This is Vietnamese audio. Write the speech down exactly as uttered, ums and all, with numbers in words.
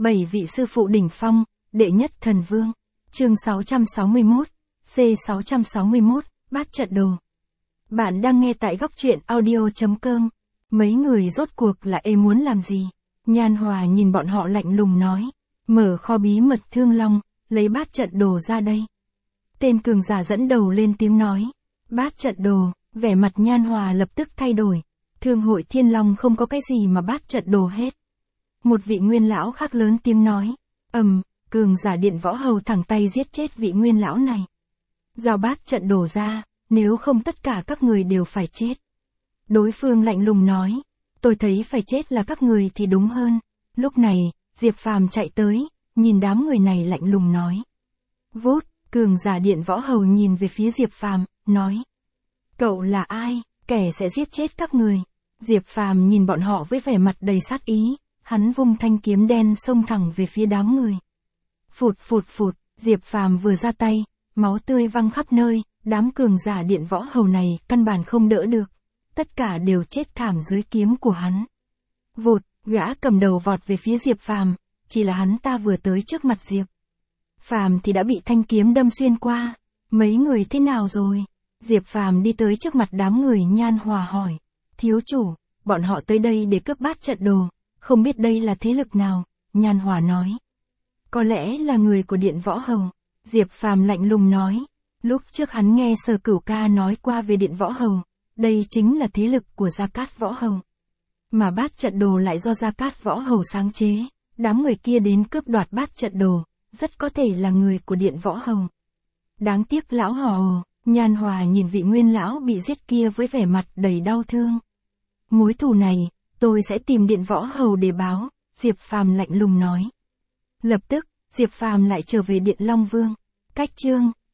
Bảy vị sư phụ đỉnh phong, đệ nhất thần vương. Chương sáu trăm sáu mươi mốt, C sáu trăm sáu mươi mốt, bát trận đồ. Bạn đang nghe tại góc truyện audio.com. Mấy người rốt cuộc là ê muốn làm gì? Nhan Hòa nhìn bọn họ lạnh lùng nói. Mở kho bí mật Thương Long, lấy bát trận đồ ra đây. Tên cường giả dẫn đầu lên tiếng nói. Bát trận đồ, vẻ mặt Nhan Hòa lập tức thay đổi. Thương hội Thiên Long không có cái gì mà bát trận đồ hết. Một vị nguyên lão khác lớn tiếng nói. Ầm, cường giả điện võ hầu thẳng tay giết chết vị nguyên lão này. Giao bát trận đồ ra, nếu không tất cả các người đều phải chết. Đối phương lạnh lùng nói. Tôi thấy phải chết là các người thì đúng hơn. Lúc này, Diệp Phàm chạy tới, nhìn đám người này lạnh lùng nói. Vút, cường giả điện võ hầu nhìn về phía Diệp Phàm, nói. Cậu là ai, kẻ sẽ giết chết các người? Diệp Phàm nhìn bọn họ với vẻ mặt đầy sát ý, hắn vung thanh kiếm đen xông thẳng về phía đám người. Phụt phụt phụt, Diệp Phàm vừa ra tay, máu tươi văng khắp nơi, đám cường giả điện võ hầu này căn bản không đỡ được. Tất cả đều chết thảm dưới kiếm của hắn. Vụt, gã cầm đầu vọt về phía Diệp Phàm, chỉ là hắn ta vừa tới trước mặt Diệp Phàm thì đã bị thanh kiếm đâm xuyên qua. Mấy người thế nào rồi? Diệp Phàm đi tới trước mặt đám người. Nhan Hòa hỏi. Thiếu chủ, bọn họ tới đây để cướp bát trận đồ, không biết đây là thế lực nào? Nhan Hòa nói. Có lẽ là người của điện võ hầu. Diệp Phàm lạnh lùng nói. Lúc trước hắn nghe Sở Cửu Ca nói qua về điện võ hầu, đây chính là thế lực của Gia Cát Võ Hầu. Mà bát trận đồ lại do Gia Cát Võ Hầu sáng chế, đám người kia đến cướp đoạt bát trận đồ, rất có thể là người của điện võ hầu. Đáng tiếc lão hò. Nhan Hòa nhìn vị nguyên lão bị giết kia với vẻ mặt đầy đau thương. Mối thù này, tôi sẽ tìm điện võ hầu để báo, Diệp Phàm lạnh lùng nói. Lập tức, Diệp Phàm lại trở về điện Long Vương. Cách chương